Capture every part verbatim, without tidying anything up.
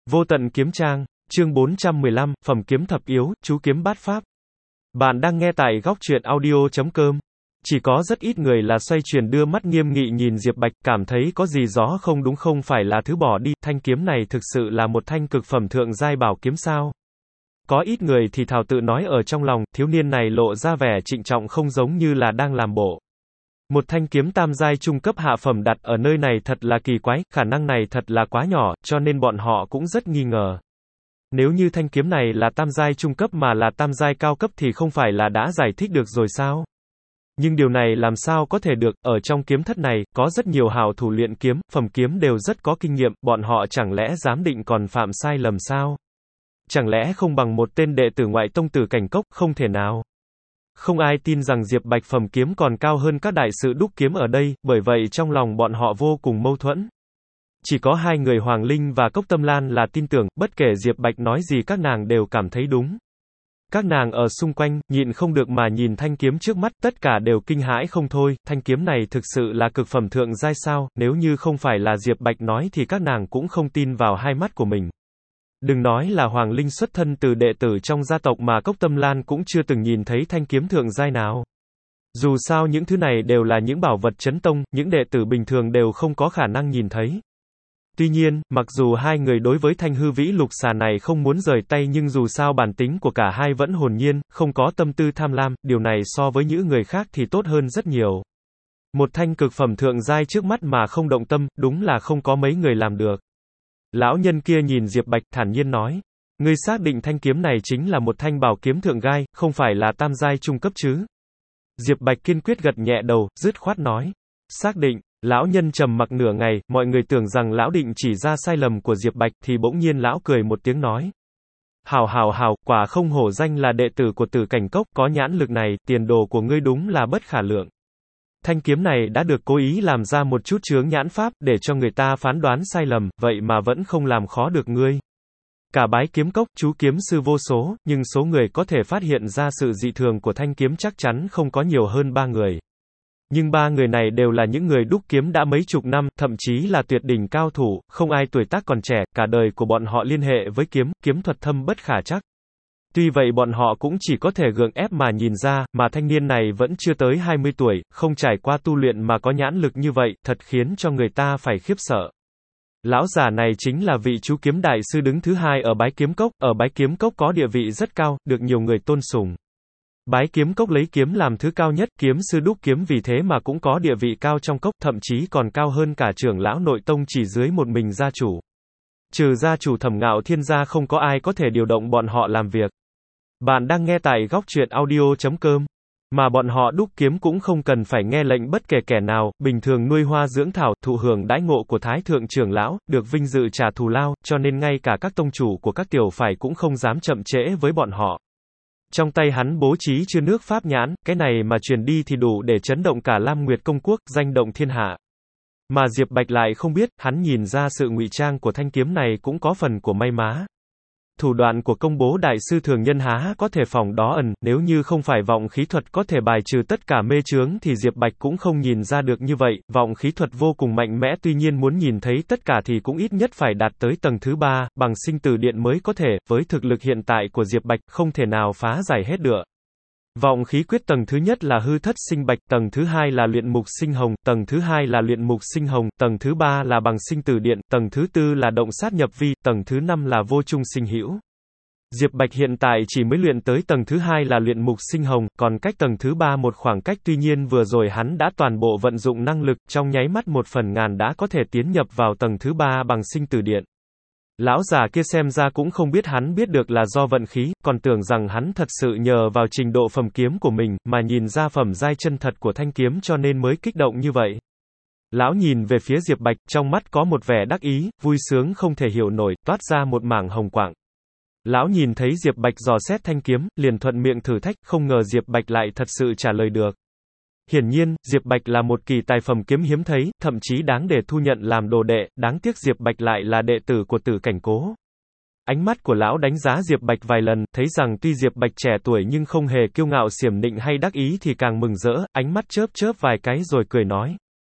Vô tận kiếm trang, chương bốn trăm mười lăm, phẩm kiếm thập yếu, chú kiếm bát pháp. Bạn đang nghe tại góc truyện audio chấm com. Chỉ có rất ít người là xoay chuyển đưa mắt nghiêm nghị nhìn Diệp Bạch, cảm thấy có gì đó không đúng, không phải là thứ bỏ đi, thanh kiếm này thực sự là một thanh cực phẩm thượng giai bảo kiếm sao? Có ít người thì thào tự nói ở trong lòng, thiếu niên này lộ ra vẻ trịnh trọng không giống như là đang làm bộ. Một thanh kiếm tam giai trung cấp hạ phẩm đặt ở nơi này thật là kỳ quái, khả năng này thật là quá nhỏ, cho nên bọn họ cũng rất nghi ngờ. Nếu như thanh kiếm này là tam giai trung cấp mà là tam giai cao cấp thì không phải là đã giải thích được rồi sao? Nhưng điều này làm sao có thể được, ở trong kiếm thất này, có rất nhiều hảo thủ luyện kiếm, phẩm kiếm đều rất có kinh nghiệm, bọn họ chẳng lẽ dám định còn phạm sai lầm sao? Chẳng lẽ không bằng một tên đệ tử ngoại tông Tử Cảnh Cốc, không thể nào. Không ai tin rằng Diệp Bạch phẩm kiếm còn cao hơn các đại sư đúc kiếm ở đây, bởi vậy trong lòng bọn họ vô cùng mâu thuẫn. Chỉ có hai người Hoàng Linh và Cốc Tâm Lan là tin tưởng, bất kể Diệp Bạch nói gì các nàng đều cảm thấy đúng. Các nàng ở xung quanh, nhịn không được mà nhìn thanh kiếm trước mắt, tất cả đều kinh hãi không thôi, thanh kiếm này thực sự là cực phẩm thượng giai sao, nếu như không phải là Diệp Bạch nói thì các nàng cũng không tin vào hai mắt của mình. Đừng nói là Hoàng Linh xuất thân từ đệ tử trong gia tộc mà Cốc Tâm Lan cũng chưa từng nhìn thấy thanh kiếm thượng giai nào. Dù sao những thứ này đều là những bảo vật chấn tông, những đệ tử bình thường đều không có khả năng nhìn thấy. Tuy nhiên, mặc dù hai người đối với thanh hư vĩ lục xà này không muốn rời tay nhưng dù sao bản tính của cả hai vẫn hồn nhiên, không có tâm tư tham lam, điều này so với những người khác thì tốt hơn rất nhiều. Một thanh cực phẩm thượng giai trước mắt mà không động tâm, đúng là không có mấy người làm được. Lão nhân kia nhìn Diệp Bạch thản nhiên nói, ngươi xác định thanh kiếm này chính là một thanh bảo kiếm thượng giai, không phải là tam giai trung cấp chứ? Diệp Bạch kiên quyết gật nhẹ đầu, dứt khoát nói, xác định. Lão nhân trầm mặc nửa ngày, mọi người tưởng rằng lão định chỉ ra sai lầm của Diệp Bạch thì bỗng nhiên lão cười một tiếng nói. Hào hào hào, quả không hổ danh là đệ tử của Tử Cảnh Cốc, có nhãn lực này, tiền đồ của ngươi đúng là bất khả lượng. Thanh kiếm này đã được cố ý làm ra một chút chướng nhãn pháp, để cho người ta phán đoán sai lầm, vậy mà vẫn không làm khó được ngươi. Cả bái kiếm cốc, chú kiếm sư vô số, nhưng số người có thể phát hiện ra sự dị thường của thanh kiếm chắc chắn không có nhiều hơn ba người. Nhưng ba người này đều là những người đúc kiếm đã mấy chục năm, thậm chí là tuyệt đỉnh cao thủ, không ai tuổi tác còn trẻ, cả đời của bọn họ liên hệ với kiếm, kiếm thuật thâm bất khả trắc. Tuy vậy bọn họ cũng chỉ có thể gượng ép mà nhìn ra, mà thanh niên này vẫn chưa tới hai mươi tuổi, không trải qua tu luyện mà có nhãn lực như vậy, thật khiến cho người ta phải khiếp sợ. Lão già này chính là vị chú kiếm đại sư đứng thứ hai ở bái kiếm cốc, ở bái kiếm cốc có địa vị rất cao, được nhiều người tôn sùng. Bái kiếm cốc lấy kiếm làm thứ cao nhất, kiếm sư đúc kiếm vì thế mà cũng có địa vị cao trong cốc, thậm chí còn cao hơn cả trưởng lão nội tông chỉ dưới một mình gia chủ. Trừ gia chủ Thẩm Ngạo Thiên gia không có ai có thể điều động bọn họ làm việc. Bạn đang nghe tại góc truyện audio chấm com. Mà bọn họ đúc kiếm cũng không cần phải nghe lệnh bất kể kẻ nào, bình thường nuôi hoa dưỡng thảo, thụ hưởng đãi ngộ của Thái Thượng trưởng lão, được vinh dự trả thù lao, cho nên ngay cả các tông chủ của các tiểu phái cũng không dám chậm trễ với bọn họ. Trong tay hắn bố trí chư nước pháp nhãn, cái này mà truyền đi thì đủ để chấn động cả Lam Nguyệt Công Quốc, danh động thiên hạ. Mà Diệp Bạch lại không biết, hắn nhìn ra sự ngụy trang của thanh kiếm này cũng có phần của may má. Thủ đoạn của công bố đại sư thường nhân há có thể phòng đó ẩn, nếu như không phải vọng khí thuật có thể bài trừ tất cả mê chướng thì Diệp Bạch cũng không nhìn ra được như vậy, vọng khí thuật vô cùng mạnh mẽ tuy nhiên muốn nhìn thấy tất cả thì cũng ít nhất phải đạt tới tầng thứ ba, bằng sinh tử điện mới có thể, với thực lực hiện tại của Diệp Bạch, không thể nào phá giải hết được. Vọng khí quyết tầng thứ nhất là hư thất sinh bạch, tầng thứ hai là luyện mục sinh hồng, tầng thứ hai là luyện mục sinh hồng, tầng thứ ba là bằng sinh tử điện, tầng thứ tư là động sát nhập vi, tầng thứ năm là vô trung sinh hữu. Diệp Bạch hiện tại chỉ mới luyện tới tầng thứ hai là luyện mục sinh hồng, còn cách tầng thứ ba một khoảng cách tuy nhiên vừa rồi hắn đã toàn bộ vận dụng năng lực, trong nháy mắt một phần ngàn đã có thể tiến nhập vào tầng thứ ba bằng sinh tử điện. Lão già kia xem ra cũng không biết hắn biết được là do vận khí, còn tưởng rằng hắn thật sự nhờ vào trình độ phẩm kiếm của mình, mà nhìn ra phẩm giai chân thật của thanh kiếm cho nên mới kích động như vậy. Lão nhìn về phía Diệp Bạch, trong mắt có một vẻ đắc ý, vui sướng không thể hiểu nổi, toát ra một mảng hồng quạng. Lão nhìn thấy Diệp Bạch dò xét thanh kiếm, liền thuận miệng thử thách, không ngờ Diệp Bạch lại thật sự trả lời được. Hiển nhiên, Diệp Bạch là một kỳ tài phẩm kiếm hiếm thấy, thậm chí đáng để thu nhận làm đồ đệ, đáng tiếc Diệp Bạch lại là đệ tử của Tử Cảnh Cố. Ánh mắt của lão đánh giá Diệp Bạch vài lần, thấy rằng tuy Diệp Bạch trẻ tuổi nhưng không hề kiêu ngạo xiểm nịnh hay đắc ý thì càng mừng rỡ, ánh mắt chớp chớp vài cái rồi cười nói.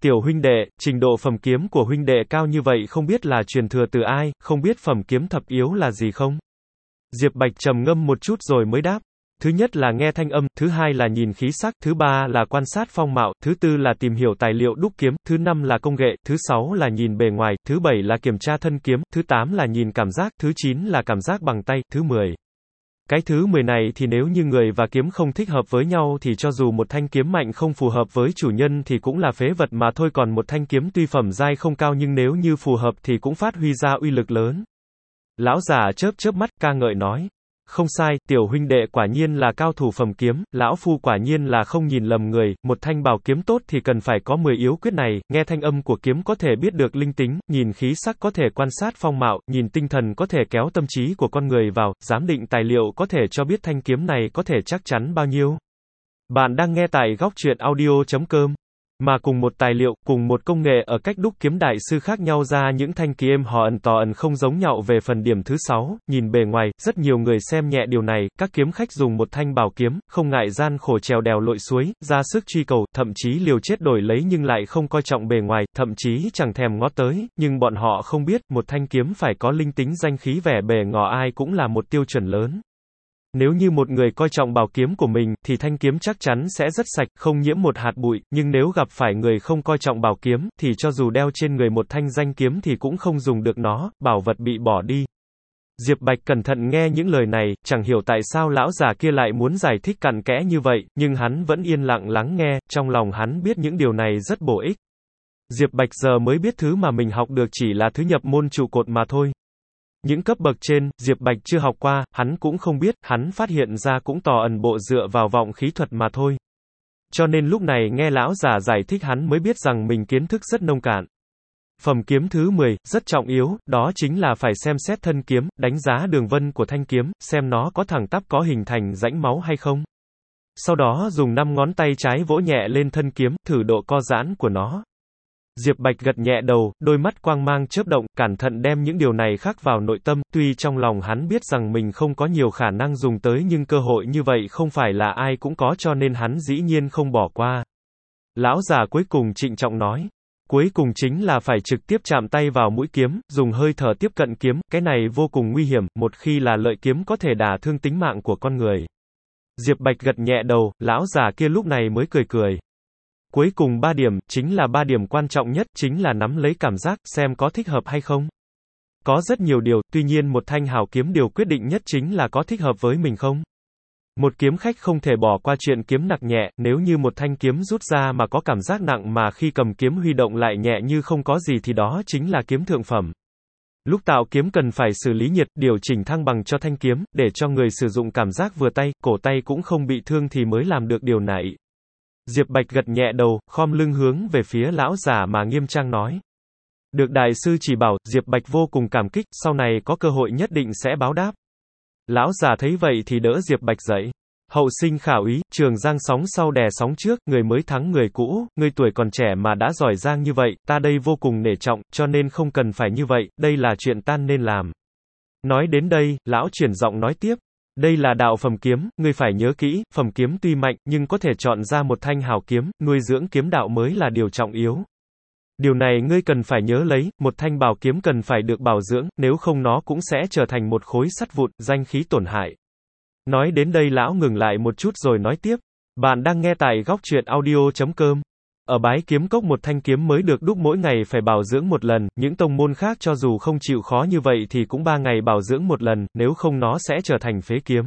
Tiểu huynh đệ, trình độ phẩm kiếm của huynh đệ cao như vậy không biết là truyền thừa từ ai, không biết phẩm kiếm thập yếu là gì không? Diệp Bạch trầm ngâm một chút rồi mới đáp. Thứ nhất là nghe thanh âm, thứ hai là nhìn khí sắc, thứ ba là quan sát phong mạo, thứ tư là tìm hiểu tài liệu đúc kiếm, thứ năm là công nghệ, thứ sáu là nhìn bề ngoài, thứ bảy là kiểm tra thân kiếm, thứ tám là nhìn cảm giác, thứ chín là cảm giác bằng tay, thứ mười. Cái thứ mười này thì nếu như người và kiếm không thích hợp với nhau thì cho dù một thanh kiếm mạnh không phù hợp với chủ nhân thì cũng là phế vật mà thôi, còn một thanh kiếm tuy phẩm giai không cao nhưng nếu như phù hợp thì cũng phát huy ra uy lực lớn. Lão già chớp chớp mắt ca ngợi nói. Không sai, tiểu huynh đệ quả nhiên là cao thủ phẩm kiếm, lão phu quả nhiên là không nhìn lầm người, một thanh bảo kiếm tốt thì cần phải có mười yếu quyết này, nghe thanh âm của kiếm có thể biết được linh tính, nhìn khí sắc có thể quan sát phong mạo, nhìn tinh thần có thể kéo tâm trí của con người vào, giám định tài liệu có thể cho biết thanh kiếm này có thể chắc chắn bao nhiêu. Bạn đang nghe tại góc truyện audio chấm com. Mà cùng một tài liệu, cùng một công nghệ ở cách đúc kiếm đại sư khác nhau ra những thanh kiếm họ ẩn tò ẩn không giống nhau về phần điểm thứ sáu, nhìn bề ngoài, rất nhiều người xem nhẹ điều này, các kiếm khách dùng một thanh bảo kiếm, không ngại gian khổ trèo đèo lội suối, ra sức truy cầu, thậm chí liều chết đổi lấy nhưng lại không coi trọng bề ngoài, thậm chí chẳng thèm ngó tới, nhưng bọn họ không biết, một thanh kiếm phải có linh tính danh khí vẻ bề ngỏ ai cũng là một tiêu chuẩn lớn. Nếu như một người coi trọng bảo kiếm của mình, thì thanh kiếm chắc chắn sẽ rất sạch, không nhiễm một hạt bụi, nhưng nếu gặp phải người không coi trọng bảo kiếm, thì cho dù đeo trên người một thanh danh kiếm thì cũng không dùng được nó, bảo vật bị bỏ đi. Diệp Bạch cẩn thận nghe những lời này, chẳng hiểu tại sao lão già kia lại muốn giải thích cặn kẽ như vậy, nhưng hắn vẫn yên lặng lắng nghe, trong lòng hắn biết những điều này rất bổ ích. Diệp Bạch giờ mới biết thứ mà mình học được chỉ là thứ nhập môn trụ cột mà thôi. Những cấp bậc trên, Diệp Bạch chưa học qua, hắn cũng không biết, hắn phát hiện ra cũng tò ẩn bộ dựa vào vọng khí thuật mà thôi. Cho nên lúc này nghe lão già giải thích hắn mới biết rằng mình kiến thức rất nông cạn. Phẩm kiếm thứ mười, rất trọng yếu, đó chính là phải xem xét thân kiếm, đánh giá đường vân của thanh kiếm, xem nó có thẳng tắp có hình thành rãnh máu hay không. Sau đó dùng năm ngón tay trái vỗ nhẹ lên thân kiếm, thử độ co giãn của nó. Diệp Bạch gật nhẹ đầu, đôi mắt quang mang chớp động, cẩn thận đem những điều này khắc vào nội tâm, tuy trong lòng hắn biết rằng mình không có nhiều khả năng dùng tới nhưng cơ hội như vậy không phải là ai cũng có cho nên hắn dĩ nhiên không bỏ qua. Lão già cuối cùng trịnh trọng nói, cuối cùng chính là phải trực tiếp chạm tay vào mũi kiếm, dùng hơi thở tiếp cận kiếm, cái này vô cùng nguy hiểm, một khi là lợi kiếm có thể đả thương tính mạng của con người. Diệp Bạch gật nhẹ đầu, lão già kia lúc này mới cười cười. Cuối cùng ba điểm, chính là ba điểm quan trọng nhất, chính là nắm lấy cảm giác, xem có thích hợp hay không. Có rất nhiều điều, tuy nhiên một thanh hảo kiếm điều quyết định nhất chính là có thích hợp với mình không. Một kiếm khách không thể bỏ qua chuyện kiếm nặng nhẹ, nếu như một thanh kiếm rút ra mà có cảm giác nặng mà khi cầm kiếm huy động lại nhẹ như không có gì thì đó chính là kiếm thượng phẩm. Lúc tạo kiếm cần phải xử lý nhiệt, điều chỉnh thăng bằng cho thanh kiếm, để cho người sử dụng cảm giác vừa tay, cổ tay cũng không bị thương thì mới làm được điều này. Diệp Bạch gật nhẹ đầu, khom lưng hướng về phía lão già mà nghiêm trang nói. Được đại sư chỉ bảo, Diệp Bạch vô cùng cảm kích, sau này có cơ hội nhất định sẽ báo đáp. Lão già thấy vậy thì đỡ Diệp Bạch dậy. Hậu sinh khả úy, trường giang sóng sau đè sóng trước, người mới thắng người cũ, người tuổi còn trẻ mà đã giỏi giang như vậy, ta đây vô cùng nể trọng, cho nên không cần phải như vậy, đây là chuyện ta nên làm. Nói đến đây, lão chuyển giọng nói tiếp. Đây là đạo phẩm kiếm, ngươi phải nhớ kỹ, phẩm kiếm tuy mạnh, nhưng có thể chọn ra một thanh hảo kiếm, nuôi dưỡng kiếm đạo mới là điều trọng yếu. Điều này ngươi cần phải nhớ lấy, một thanh bảo kiếm cần phải được bảo dưỡng, nếu không nó cũng sẽ trở thành một khối sắt vụn, danh khí tổn hại. Nói đến đây lão ngừng lại một chút rồi nói tiếp. Bạn đang nghe tại góc truyện audio chấm com. Ở Bái Kiếm Cốc một thanh kiếm mới được đúc mỗi ngày phải bảo dưỡng một lần, những tông môn khác cho dù không chịu khó như vậy thì cũng ba ngày bảo dưỡng một lần, nếu không nó sẽ trở thành phế kiếm.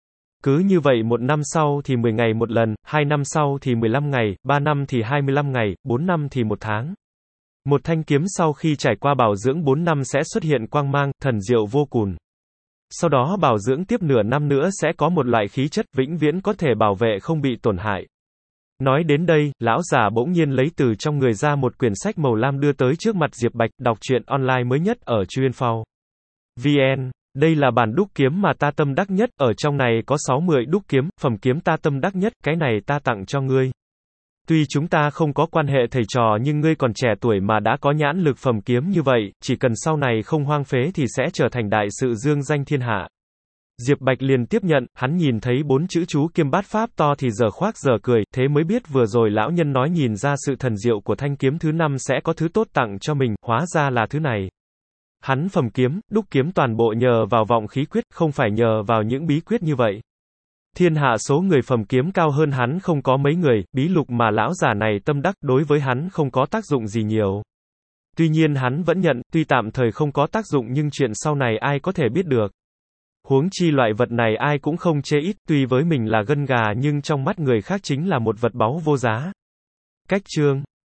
Cứ như vậy một năm sau thì mười ngày một lần, hai năm sau thì mười lăm ngày, ba năm thì hai mươi lăm ngày, bốn năm thì một tháng. Một thanh kiếm sau khi trải qua bảo dưỡng bốn năm sẽ xuất hiện quang mang, thần diệu vô cùng. Sau đó bảo dưỡng tiếp nửa năm nữa sẽ có một loại khí chất vĩnh viễn có thể bảo vệ không bị tổn hại. Nói đến đây, lão già bỗng nhiên lấy từ trong người ra một quyển sách màu lam đưa tới trước mặt Diệp Bạch, đọc truyện online mới nhất ở Chuyên.Phao. vê en. Đây là bản đúc kiếm mà ta tâm đắc nhất, ở trong này có sáu mươi đúc kiếm, phẩm kiếm ta tâm đắc nhất, cái này ta tặng cho ngươi. Tuy chúng ta không có quan hệ thầy trò nhưng ngươi còn trẻ tuổi mà đã có nhãn lực phẩm kiếm như vậy, chỉ cần sau này không hoang phế thì sẽ trở thành đại sự dương danh thiên hạ. Diệp Bạch liền tiếp nhận, hắn nhìn thấy bốn chữ chú kiếm bát pháp to thì giờ khoác giờ cười, thế mới biết vừa rồi lão nhân nói nhìn ra sự thần diệu của thanh kiếm thứ năm sẽ có thứ tốt tặng cho mình, hóa ra là thứ này. Hắn phẩm kiếm, đúc kiếm toàn bộ nhờ vào vọng khí quyết, không phải nhờ vào những bí quyết như vậy. Thiên hạ số người phẩm kiếm cao hơn hắn không có mấy người, bí lục mà lão già này tâm đắc đối với hắn không có tác dụng gì nhiều. Tuy nhiên hắn vẫn nhận, tuy tạm thời không có tác dụng nhưng chuyện sau này ai có thể biết được. Huống chi loại vật này ai cũng không chê ít, tuy với mình là gân gà nhưng trong mắt người khác chính là một vật báu vô giá. Cách chương